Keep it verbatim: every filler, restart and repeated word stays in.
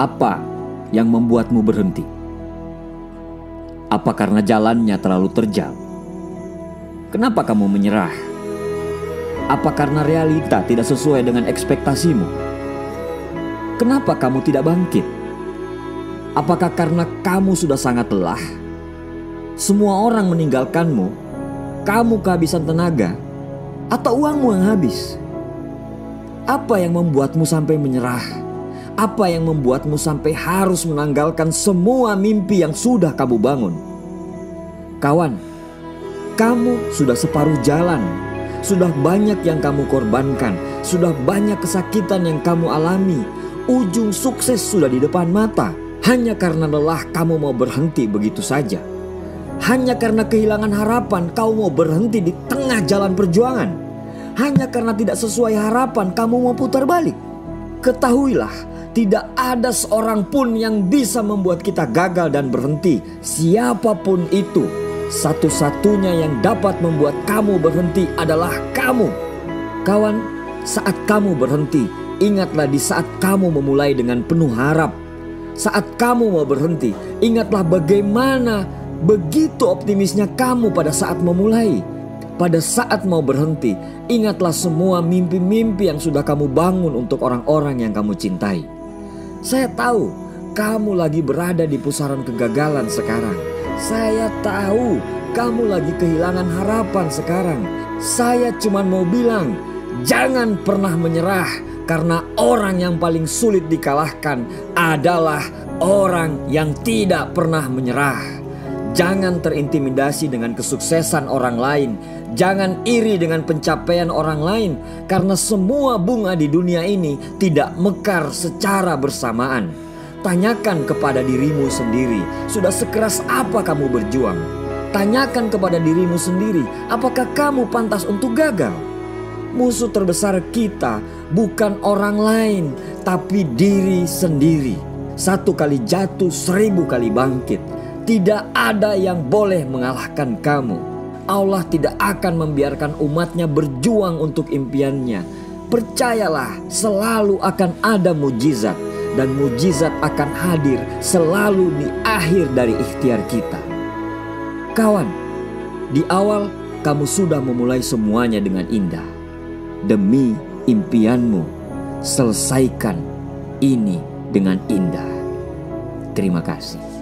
Apa yang membuatmu berhenti? Apa karena jalannya terlalu terjal? Kenapa kamu menyerah? Apa karena realita tidak sesuai dengan ekspektasimu? Kenapa kamu tidak bangkit? Apakah karena kamu sudah sangat lelah? Semua orang meninggalkanmu, kamu kehabisan tenaga, atau uangmu yang habis? Apa yang membuatmu sampai menyerah? Apa yang membuatmu sampai harus menanggalkan semua mimpi yang sudah kamu bangun? Kawan, kamu sudah separuh jalan. Sudah banyak yang kamu korbankan. Sudah banyak kesakitan yang kamu alami. Ujung sukses sudah di depan mata. Hanya karena lelah kamu mau berhenti begitu saja. Hanya karena kehilangan harapan kamu mau berhenti di tengah jalan perjuangan. Hanya karena tidak sesuai harapan kamu mau putar balik. Ketahuilah, tidak ada seorang pun yang bisa membuat kita gagal dan berhenti. Siapapun itu, satu-satunya yang dapat membuat kamu berhenti adalah kamu. Kawan, saat kamu berhenti, ingatlah di saat kamu memulai dengan penuh harap. Saat kamu mau berhenti, ingatlah bagaimana begitu optimisnya kamu pada saat memulai. Pada saat mau berhenti, ingatlah semua mimpi-mimpi yang sudah kamu bangun untuk orang-orang yang kamu cintai. Saya tahu kamu lagi berada di pusaran kegagalan sekarang. Saya tahu kamu lagi kehilangan harapan sekarang. Saya cuma mau bilang, jangan pernah menyerah. Karena orang yang paling sulit dikalahkan adalah orang yang tidak pernah menyerah. Jangan terintimidasi dengan kesuksesan orang lain. Jangan iri dengan pencapaian orang lain. Karena semua bunga di dunia ini tidak mekar secara bersamaan. Tanyakan kepada dirimu sendiri, sudah sekeras apa kamu berjuang? Tanyakan kepada dirimu sendiri, apakah kamu pantas untuk gagal? Musuh terbesar kita bukan orang lain, tapi diri sendiri. Satu kali jatuh, seribu kali bangkit. Tidak ada yang boleh mengalahkan kamu. Allah tidak akan membiarkan umatnya berjuang untuk impiannya. Percayalah, selalu akan ada mujizat. Dan mujizat akan hadir selalu di akhir dari ikhtiar kita. Kawan, di awal kamu sudah memulai semuanya dengan indah. Demi impianmu, selesaikan ini dengan indah. Terima kasih.